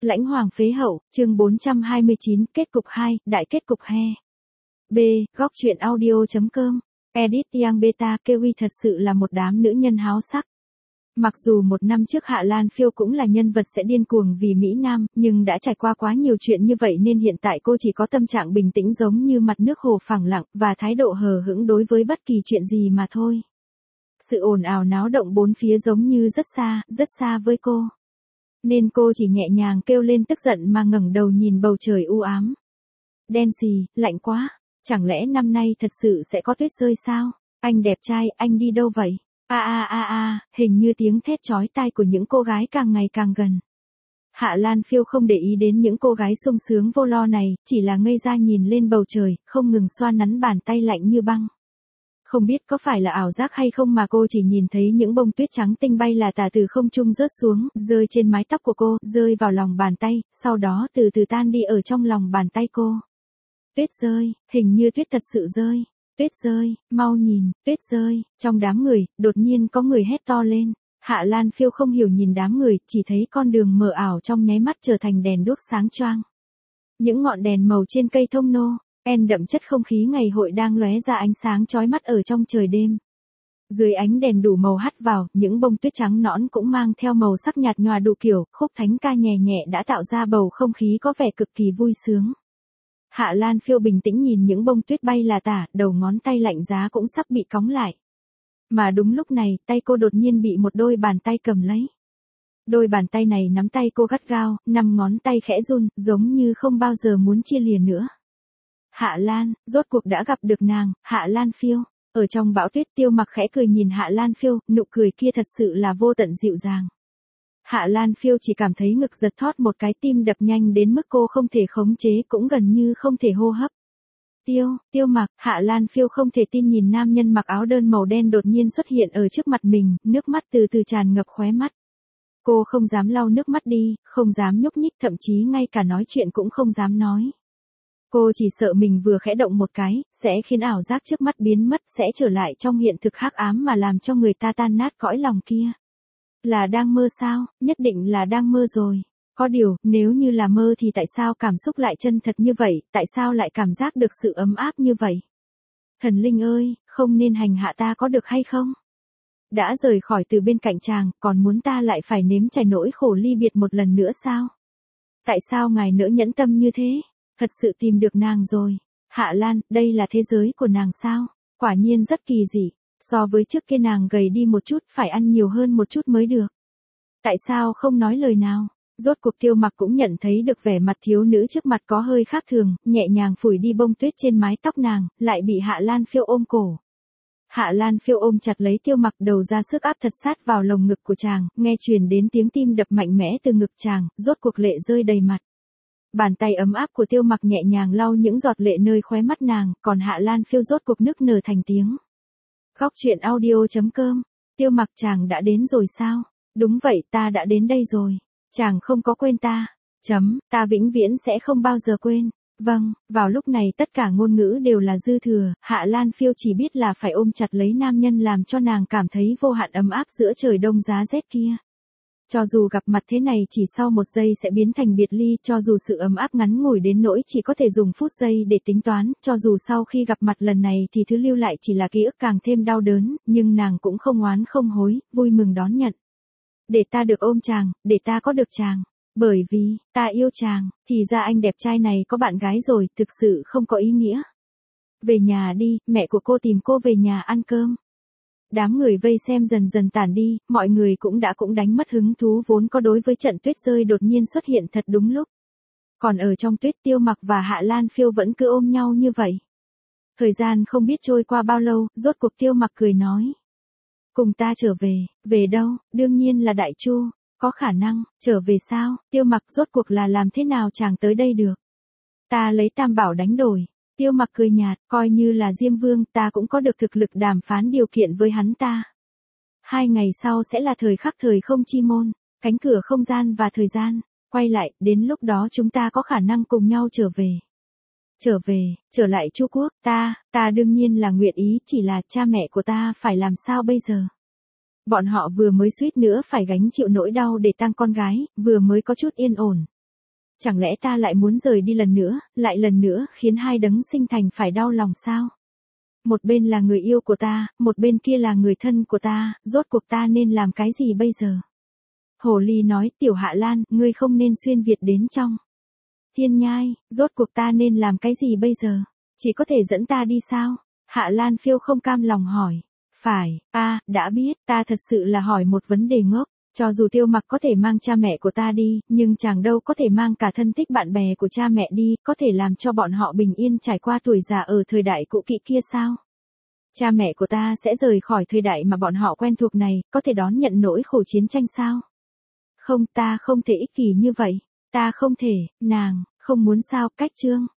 Lãnh Hoàng phế hậu, chương 429, kết cục 2, đại kết cục he. B. Góc truyện audio.com. Edit Yang Beta Kiwi thật sự là một đám nữ nhân háo sắc. Mặc dù một năm trước Hạ Lan Phiêu cũng là nhân vật sẽ điên cuồng vì Mỹ Nam, nhưng đã trải qua quá nhiều chuyện như vậy nên hiện tại cô chỉ có tâm trạng bình tĩnh giống như mặt nước hồ phẳng lặng và thái độ hờ hững đối với bất kỳ chuyện gì mà thôi. Sự ồn ào náo động bốn phía giống như rất xa với cô. Nên cô chỉ nhẹ nhàng kêu lên tức giận mà ngẩng đầu nhìn bầu trời u ám. Đen xì, lạnh quá, chẳng lẽ năm nay thật sự sẽ có tuyết rơi sao? Anh đẹp trai, anh đi đâu vậy? Hình như tiếng thét chói tai của những cô gái càng ngày càng gần. Hạ Lan Phiêu không để ý đến những cô gái sung sướng vô lo này, chỉ là ngây ra nhìn lên bầu trời, không ngừng xoa nắn bàn tay lạnh như băng. Không biết có phải là ảo giác hay không mà cô chỉ nhìn thấy những bông tuyết trắng tinh bay là tả từ không trung rớt xuống, rơi trên mái tóc của cô, rơi vào lòng bàn tay, sau đó từ từ tan đi ở trong lòng bàn tay cô. Tuyết rơi, hình như tuyết thật sự rơi. Tuyết rơi, mau nhìn, tuyết rơi. Trong đám người, đột nhiên có người hét to lên. Hạ Lan Phiêu không hiểu nhìn đám người, chỉ thấy con đường mờ ảo trong nháy mắt trở thành đèn đuốc sáng choang. Những ngọn đèn màu trên cây thông nô, đậm chất không khí ngày hội đang lóe ra ánh sáng chói mắt ở trong trời đêm. Dưới ánh đèn đủ màu hắt vào, những bông tuyết trắng nõn cũng mang theo màu sắc nhạt nhòa đủ kiểu, khúc thánh ca nhẹ nhẹ đã tạo ra bầu không khí có vẻ cực kỳ vui sướng. Hạ Lan Phiêu bình tĩnh nhìn những bông tuyết bay là tả, đầu ngón tay lạnh giá cũng sắp bị cóng lại. Mà đúng lúc này, tay cô đột nhiên bị một đôi bàn tay cầm lấy. Đôi bàn tay này nắm tay cô gắt gao, 5 ngón tay khẽ run, giống như không bao giờ muốn chia lìa nữa. Hạ Lan, rốt cuộc đã gặp được nàng, Hạ Lan Phiêu. Ở trong bão tuyết Tiêu Mặc khẽ cười nhìn Hạ Lan Phiêu, nụ cười kia thật sự là vô tận dịu dàng. Hạ Lan Phiêu chỉ cảm thấy ngực giật thót một cái, tim đập nhanh đến mức cô không thể khống chế, cũng gần như không thể hô hấp. Tiêu Mặc, Hạ Lan Phiêu không thể tin nhìn nam nhân mặc áo đơn màu đen đột nhiên xuất hiện ở trước mặt mình, nước mắt từ từ tràn ngập khóe mắt. Cô không dám lau nước mắt đi, không dám nhúc nhích, thậm chí ngay cả nói chuyện cũng không dám nói. Cô chỉ sợ mình vừa khẽ động một cái, sẽ khiến ảo giác trước mắt biến mất, sẽ trở lại trong hiện thực hắc ám mà làm cho người ta tan nát cõi lòng kia. Là đang mơ sao? Nhất định là đang mơ rồi. Có điều, nếu như là mơ thì tại sao cảm xúc lại chân thật như vậy, tại sao lại cảm giác được sự ấm áp như vậy? Thần linh ơi, không nên hành hạ ta có được hay không? Đã rời khỏi từ bên cạnh chàng, còn muốn ta lại phải nếm trải nỗi khổ ly biệt một lần nữa sao? Tại sao ngài nỡ nhẫn tâm như thế? Thật sự tìm được nàng rồi. Hạ Lan, đây là thế giới của nàng sao? Quả nhiên rất kỳ dị. So với trước kia nàng gầy đi một chút, phải ăn nhiều hơn một chút mới được. Tại sao không nói lời nào? Rốt cuộc Tiêu Mặc cũng nhận thấy được vẻ mặt thiếu nữ trước mặt có hơi khác thường, nhẹ nhàng phủi đi bông tuyết trên mái tóc nàng, lại bị Hạ Lan Phiêu ôm cổ. Hạ Lan Phiêu ôm chặt lấy Tiêu Mặc, đầu ra sức áp thật sát vào lồng ngực của chàng, nghe truyền đến tiếng tim đập mạnh mẽ từ ngực chàng, rốt cuộc lệ rơi đầy mặt. Bàn tay ấm áp của Tiêu Mặc nhẹ nhàng lau những giọt lệ nơi khóe mắt nàng, còn Hạ Lan Phiêu rốt cuộc nức nở thành tiếng. Góc truyện audio.com. Tiêu Mặc, chàng đã đến rồi sao? Đúng vậy, ta đã đến đây rồi. Chàng không có quên ta. Ta vĩnh viễn sẽ không bao giờ quên. Vâng, vào lúc này tất cả ngôn ngữ đều là dư thừa, Hạ Lan Phiêu chỉ biết là phải ôm chặt lấy nam nhân làm cho nàng cảm thấy vô hạn ấm áp giữa trời đông giá rét kia. Cho dù gặp mặt thế này chỉ sau một giây sẽ biến thành biệt ly, cho dù sự ấm áp ngắn ngủi đến nỗi chỉ có thể dùng phút giây để tính toán, cho dù sau khi gặp mặt lần này thì thứ lưu lại chỉ là ký ức càng thêm đau đớn, nhưng nàng cũng không oán không hối, vui mừng đón nhận. Để ta được ôm chàng, để ta có được chàng. Bởi vì, ta yêu chàng, thì ra anh đẹp trai này có bạn gái rồi, thực sự không có ý nghĩa. Về nhà đi, mẹ của cô tìm cô về nhà ăn cơm. Đám người vây xem dần dần tản đi, mọi người cũng đánh mất hứng thú vốn có đối với trận tuyết rơi đột nhiên xuất hiện thật đúng lúc. Còn ở trong tuyết Tiêu Mặc và Hạ Lan Phiêu vẫn cứ ôm nhau như vậy. Thời gian không biết trôi qua bao lâu, rốt cuộc Tiêu Mặc cười nói. Cùng ta trở về, về đâu? Đương nhiên là Đại Chu. Có khả năng, trở về sao? Tiêu Mặc, rốt cuộc là làm thế nào chàng tới đây được? Ta lấy Tam Bảo đánh đổi. Tiêu Mặc cười nhạt, coi như là Diêm Vương, ta cũng có được thực lực đàm phán điều kiện với hắn ta. 2 ngày sau sẽ là thời khắc thời không chi môn, cánh cửa không gian và thời gian, quay lại, đến lúc đó chúng ta có khả năng cùng nhau trở về. Trở lại Chu Quốc, ta đương nhiên là nguyện ý, chỉ là cha mẹ của ta phải làm sao bây giờ? Bọn họ vừa mới suýt nữa phải gánh chịu nỗi đau để tang con gái, vừa mới có chút yên ổn. Chẳng lẽ ta lại muốn rời đi lần nữa khiến hai đấng sinh thành phải đau lòng sao? Một bên là người yêu của ta, một bên kia là người thân của ta, rốt cuộc ta nên làm cái gì bây giờ? Hồ ly nói, Tiểu Hạ Lan, ngươi không nên xuyên Việt đến trong Thiên Nhai, rốt cuộc ta nên làm cái gì bây giờ? Chỉ có thể dẫn ta đi sao? Hạ Lan Phiêu không cam lòng hỏi. Phải, đã biết, ta thật sự là hỏi một vấn đề ngốc. Cho dù Tiêu Mặc có thể mang cha mẹ của ta đi, nhưng chàng đâu có thể mang cả thân thích bạn bè của cha mẹ đi, có thể làm cho bọn họ bình yên trải qua tuổi già ở thời đại cũ kỹ kia sao? Cha mẹ của ta sẽ rời khỏi thời đại mà bọn họ quen thuộc này, có thể đón nhận nỗi khổ chiến tranh sao? Không, ta không thể ích kỷ như vậy. Ta không thể, nàng, không muốn sao, cách chương.